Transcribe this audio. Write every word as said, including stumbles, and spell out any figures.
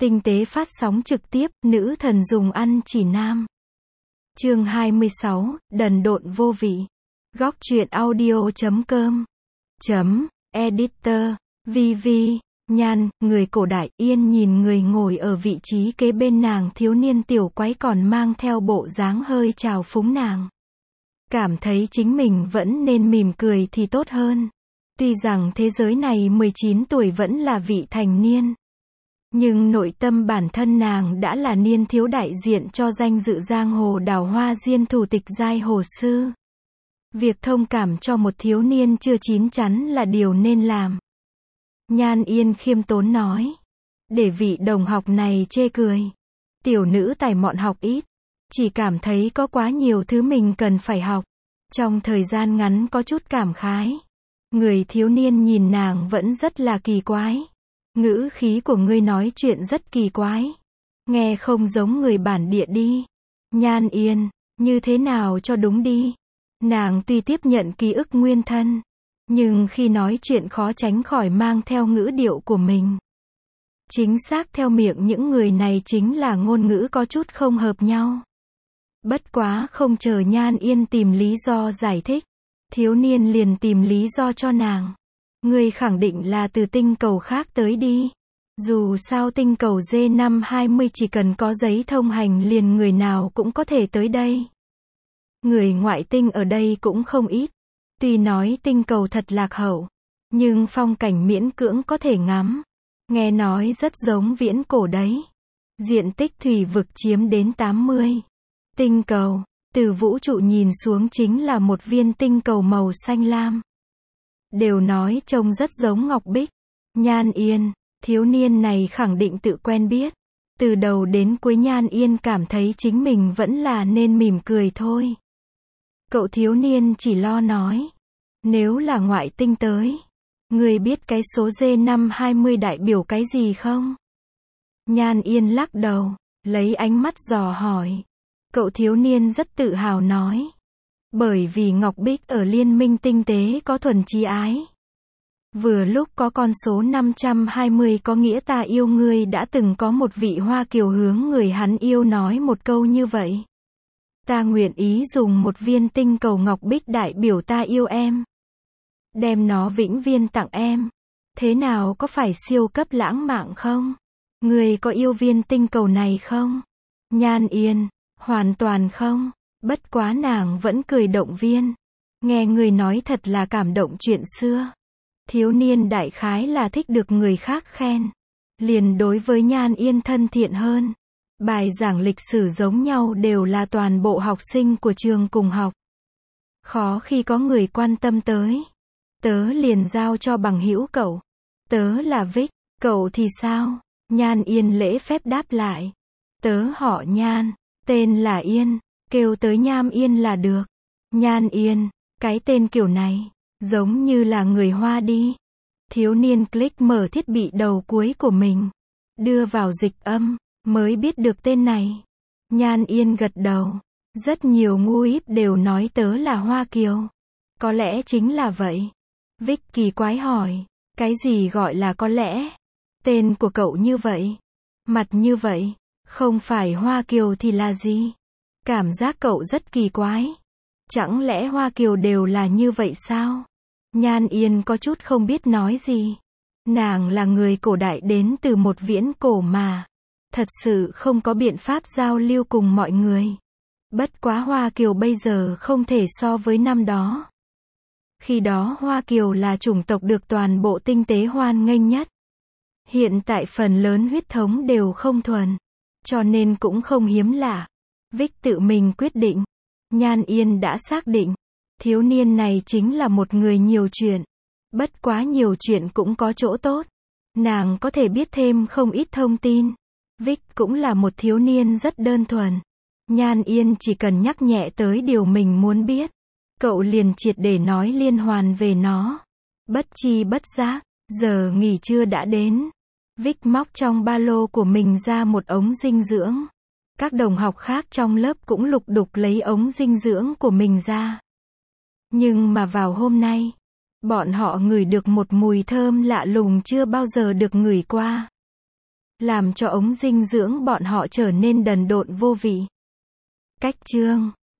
Tinh tế phát sóng trực tiếp, nữ thần dùng ăn chỉ nam. Chương hai mươi sáu, đần độn vô vị. Góc truyện audio chấm com. Chấm, editor, vi vi, Nhan, người cổ đại, yên nhìn người ngồi ở vị trí kế bên nàng thiếu niên tiểu quái còn mang theo bộ dáng hơi trào phúng nàng. Cảm thấy chính mình vẫn nên mỉm cười thì tốt hơn. Tuy rằng thế giới này mười chín tuổi vẫn là vị thành niên. Nhưng nội tâm bản thân nàng đã là niên thiếu đại diện cho danh dự giang hồ đào hoa diên thủ tịch giai hồ sư. Việc thông cảm cho một thiếu niên chưa chín chắn là điều nên làm. Nhan Yên khiêm tốn nói. Để vị đồng học này chê cười. Tiểu nữ tài mọn học ít. Chỉ cảm thấy có quá nhiều thứ mình cần phải học. Trong thời gian ngắn có chút cảm khái. Người thiếu niên nhìn nàng vẫn rất là kỳ quái. Ngữ khí của ngươi nói chuyện rất kỳ quái. Nghe không giống người bản địa đi. Nhan Yên, như thế nào cho đúng đi. Nàng tuy tiếp nhận ký ức nguyên thân. Nhưng khi nói chuyện khó tránh khỏi mang theo ngữ điệu của mình. Chính xác theo miệng những người này chính là ngôn ngữ có chút không hợp nhau. Bất quá không chờ Nhan Yên tìm lý do giải thích. Thiếu niên liền tìm lý do cho nàng. Ngươi khẳng định là từ tinh cầu khác tới đi. Dù sao tinh cầu D năm hai mươi chỉ cần có giấy thông hành liền người nào cũng có thể tới đây. Người ngoại tinh ở đây cũng không ít. Tuy nói tinh cầu thật lạc hậu, nhưng phong cảnh miễn cưỡng có thể ngắm. Nghe nói rất giống viễn cổ đấy. Diện tích thủy vực chiếm đến tám mươi. Tinh cầu, từ vũ trụ nhìn xuống chính là một viên tinh cầu màu xanh lam. Đều nói trông rất giống ngọc bích. Nhan Yên, thiếu niên này khẳng định tự quen biết. Từ đầu đến cuối Nhan Yên cảm thấy chính mình vẫn là nên mỉm cười thôi. Cậu thiếu niên chỉ lo nói. Nếu là ngoại tinh tới, ngươi biết cái số D năm hai mươi đại biểu cái gì không? Nhan Yên lắc đầu, lấy ánh mắt dò hỏi. Cậu thiếu niên rất tự hào nói. Bởi vì Ngọc Bích ở liên minh tinh tế có thuần chí ái. Vừa lúc có con số năm trăm hai mươi có nghĩa ta yêu ngươi đã từng có một vị Hoa Kiều hướng người hắn yêu nói một câu như vậy. Ta nguyện ý dùng một viên tinh cầu Ngọc Bích đại biểu ta yêu em. Đem nó vĩnh viễn tặng em. Thế nào, có phải siêu cấp lãng mạn không? Ngươi có yêu viên tinh cầu này không? Nhan Yên, hoàn toàn không. Bất quá nàng vẫn cười động viên. Nghe người nói thật là cảm động chuyện xưa. Thiếu niên đại khái là thích được người khác khen. Liền đối với Nhan Yên thân thiện hơn. Bài giảng lịch sử giống nhau đều là toàn bộ học sinh của trường cùng học. Khó khi có người quan tâm tới. Tớ liền giao cho bằng hữu cậu. Tớ là Vic, cậu thì sao? Nhan Yên lễ phép đáp lại. Tớ họ Nhan, tên là Yên. Kêu tới Nham Yên là được. Nhan Yên, cái tên kiểu này, giống như là người Hoa đi. Thiếu niên click mở thiết bị đầu cuối của mình. Đưa vào dịch âm, mới biết được tên này. Nhan Yên gật đầu. Rất nhiều ngu íp đều nói tớ là Hoa Kiều. Có lẽ chính là vậy. Vic kỳ quái hỏi. Cái gì gọi là có lẽ? Tên của cậu như vậy. Mặt như vậy. Không phải Hoa Kiều thì là gì? Cảm giác cậu rất kỳ quái. Chẳng lẽ Hoa Kiều đều là như vậy sao? Nhan Yên có chút không biết nói gì. Nàng là người cổ đại đến từ một viễn cổ mà. Thật sự không có biện pháp giao lưu cùng mọi người. Bất quá Hoa Kiều bây giờ không thể so với năm đó. Khi đó Hoa Kiều là chủng tộc được toàn bộ tinh tế hoan nghênh nhất. Hiện tại phần lớn huyết thống đều không thuần. Cho nên cũng không hiếm lạ. Vic tự mình quyết định. Nhan Yên đã xác định. Thiếu niên này chính là một người nhiều chuyện. Bất quá nhiều chuyện cũng có chỗ tốt. Nàng có thể biết thêm không ít thông tin. Vic cũng là một thiếu niên rất đơn thuần. Nhan Yên chỉ cần nhắc nhẹ tới điều mình muốn biết. Cậu liền triệt để nói liên hoàn về nó. Bất chi bất giác, giờ nghỉ trưa đã đến. Vic móc trong ba lô của mình ra một ống dinh dưỡng. Các đồng học khác trong lớp cũng lục đục lấy ống dinh dưỡng của mình ra. Nhưng mà vào hôm nay, bọn họ ngửi được một mùi thơm lạ lùng chưa bao giờ được ngửi qua. làm cho ống dinh dưỡng bọn họ trở nên đần độn vô vị. Cách chương